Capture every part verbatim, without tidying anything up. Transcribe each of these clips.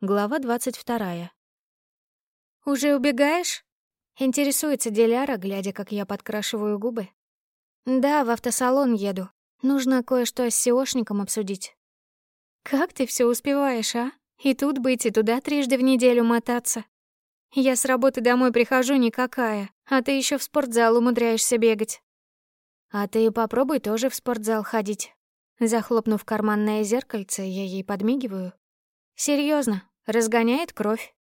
Глава двадцать вторая. «Уже убегаешь?» — интересуется Диляра, глядя, как я подкрашиваю губы. «Да, в автосалон еду. Нужно кое-что с сеошником обсудить». «Как ты все успеваешь, а? И тут быть, и туда трижды в неделю мотаться. Я с работы домой прихожу никакая, а ты еще в спортзал умудряешься бегать». «А ты попробуй тоже в спортзал ходить». Захлопнув карманное зеркальце, я ей подмигиваю. Серьезно, разгоняет кровь.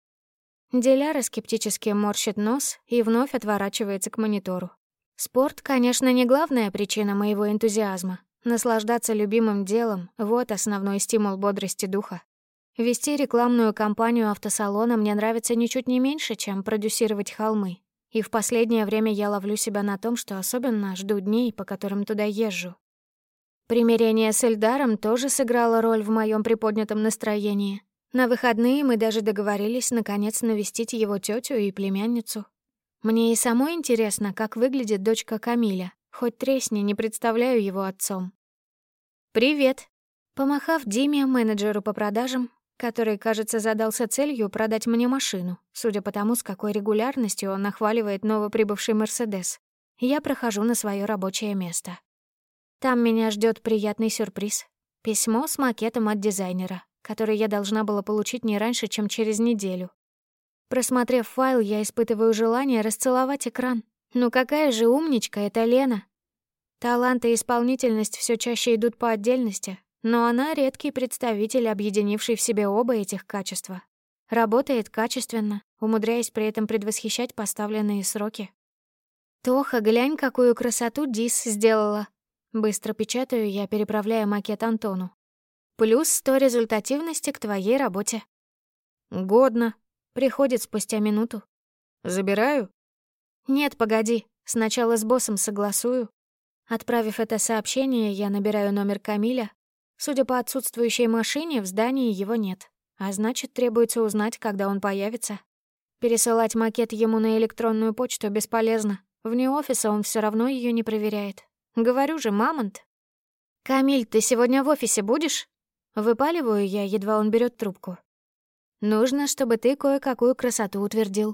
Диляра скептически морщит нос и вновь отворачивается к монитору. Спорт, конечно, не главная причина моего энтузиазма. Наслаждаться любимым делом — вот основной стимул бодрости духа. Вести рекламную кампанию автосалона мне нравится ничуть не меньше, чем продюсировать холмы. И в последнее время я ловлю себя на том, что особенно жду дней, по которым туда езжу. Примирение с Эльдаром тоже сыграло роль в моем приподнятом настроении. На выходные мы даже договорились наконец навестить его тетю и племянницу. Мне и самой интересно, как выглядит дочка Камиля. Хоть тресни, не представляю его отцом. «Привет!» Помахав Диме, менеджеру по продажам, который, кажется, задался целью продать мне машину, судя по тому, с какой регулярностью он нахваливает новоприбывший «Мерседес», я прохожу на свое рабочее место. Там меня ждет приятный сюрприз. Письмо с макетом от дизайнера, который я должна была получить не раньше, чем через неделю. Просмотрев файл, я испытываю желание расцеловать экран. Ну какая же умничка эта Лена. Талант и исполнительность все чаще идут по отдельности, но она редкий представитель, объединивший в себе оба этих качества. Работает качественно, умудряясь при этом предвосхищать поставленные сроки. «Тоха, глянь, какую красоту Дис сделала!» Быстро печатаю я, переправляя макет Антону. «Плюс сто результативности к твоей работе». «Годно». Приходит спустя минуту. «Забираю?» «Нет, погоди. Сначала с боссом согласую». Отправив это сообщение, я набираю номер Камиля. Судя по отсутствующей машине, в здании его нет. А значит, требуется узнать, когда он появится. Пересылать макет ему на электронную почту бесполезно. Вне офиса он все равно ее не проверяет. Говорю же, мамонт. «Камиль, ты сегодня в офисе будешь?» Выпаливаю я, едва он берет трубку. «Нужно, чтобы ты кое-какую красоту утвердил».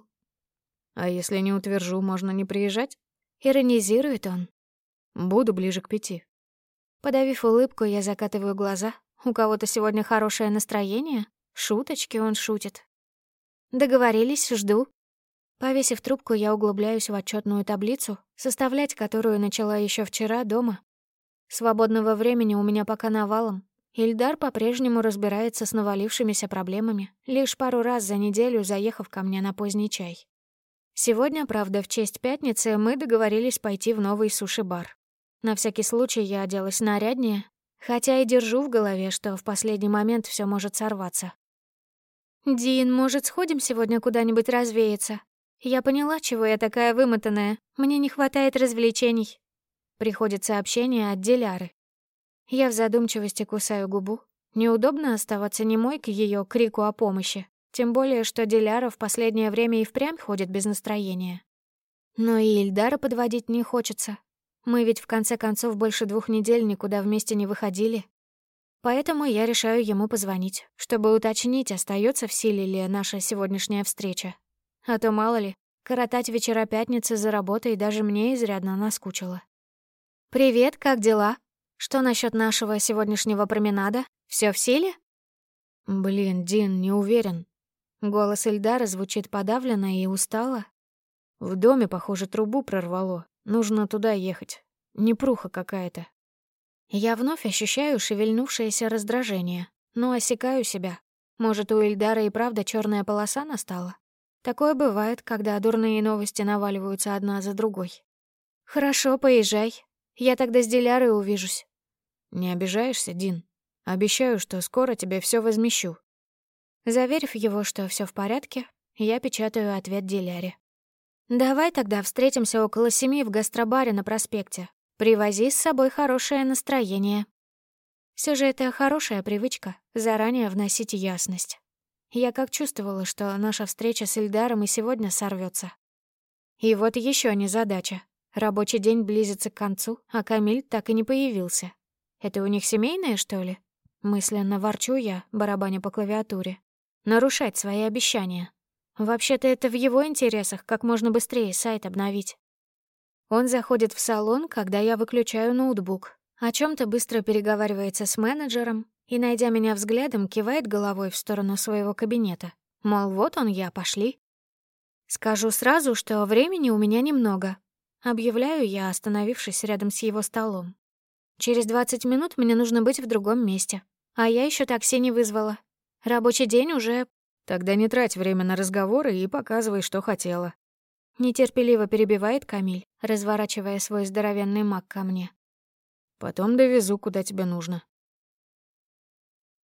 «А если не утвержу, можно не приезжать?» Иронизирует он. «Буду ближе к пяти». Подавив улыбку, я закатываю глаза. У кого-то сегодня хорошее настроение? Шуточки он шутит. Договорились, жду. Повесив трубку, я углубляюсь в отчетную таблицу, составлять которую начала еще вчера дома. Свободного времени у меня пока навалом. Ильдар по-прежнему разбирается с навалившимися проблемами, лишь пару раз за неделю заехав ко мне на поздний чай. Сегодня, правда, в честь пятницы мы договорились пойти в новый суши-бар. На всякий случай я оделась наряднее, хотя и держу в голове, что в последний момент все может сорваться. «Дин, может, сходим сегодня куда-нибудь развеяться? Я поняла, чего я такая вымотанная. Мне не хватает развлечений». Приходит сообщение от Диляры. Я в задумчивости кусаю губу. Неудобно оставаться немой к ее крику о помощи. Тем более, что Диляра в последнее время и впрямь ходит без настроения. Но и Ильдара подводить не хочется. Мы ведь в конце концов больше двух недель никуда вместе не выходили. Поэтому я решаю ему позвонить, чтобы уточнить, остается в силе ли наша сегодняшняя встреча. А то, мало ли, коротать вечера пятницы за работой даже мне изрядно наскучило. «Привет, как дела? Что насчет нашего сегодняшнего променада? Все в силе?» «Блин, Дин, не уверен». Голос Ильдара звучит подавленно и устало. «В доме, похоже, трубу прорвало. Нужно туда ехать. Непруха какая-то». Я вновь ощущаю шевельнувшееся раздражение, но осекаю себя. Может, у Ильдара и правда черная полоса настала? Такое бывает, когда дурные новости наваливаются одна за другой. «Хорошо, поезжай. Я тогда с Дилярой увижусь». «Не обижаешься, Дин? Обещаю, что скоро тебе все возмещу». Заверив его, что все в порядке, я печатаю ответ Диляре. «Давай тогда встретимся около семи в гастробаре на проспекте. Привози с собой хорошее настроение». Все же это хорошая привычка — заранее вносить ясность. Я как чувствовала, что наша встреча с Ильдаром и сегодня сорвется. И вот еще незадача. Рабочий день близится к концу, а Камиль так и не появился. Это у них семейное, что ли? Мысленно ворчу я, барабаня по клавиатуре. нарушать свои обещания. Вообще-то это в его интересах как можно быстрее сайт обновить. Он заходит в салон, когда я выключаю ноутбук, о чем-то быстро переговаривается с менеджером и, найдя меня взглядом, кивает головой в сторону своего кабинета. Мол, вот он я, пошли. Скажу сразу, что времени у меня немного. Объявляю я, остановившись рядом с его столом. Через двадцать минут мне нужно быть в другом месте. А я еще такси не вызвала. Рабочий день уже... Тогда не трать время на разговоры и показывай, что хотела. Нетерпеливо перебивает Камиль, разворачивая свой здоровенный маг ко мне. Потом довезу, куда тебе нужно.